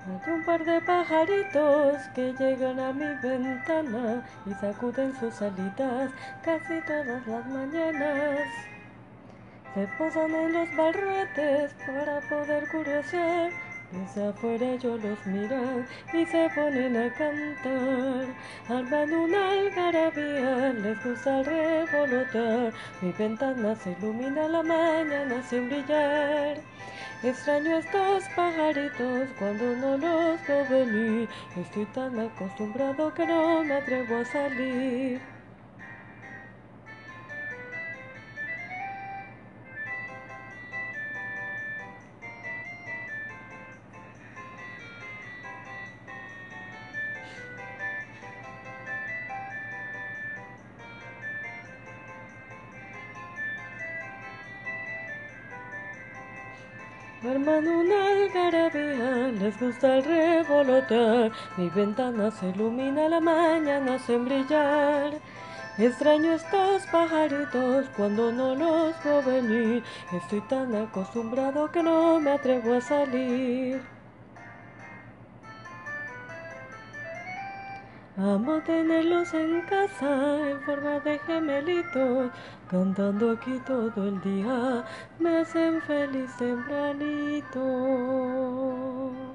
Hay un par de pajaritos que llegan a mi ventana y sacuden sus alitas casi todas las mañanas. Se posan en los barrotes para poder curiosear. Desde afuera yo los miro y se ponen a cantar. Arman una algarabía, les gusta revolotear. Mi ventana se ilumina la mañana sin brillar. Extraño estos pajaritos cuando no los veo venir. Estoy tan acostumbrado que no me atrevo a salir. Arman una algarabía, les gusta el revolotear. Mi ventana se ilumina la mañana sin brillar. Extraño estos pajaritos cuando no los veo venir. Estoy tan acostumbrado que no me atrevo a salir. Amo tenerlos en casa en forma de gemelitos, cantando aquí todo el día, me hacen feliz tempranito.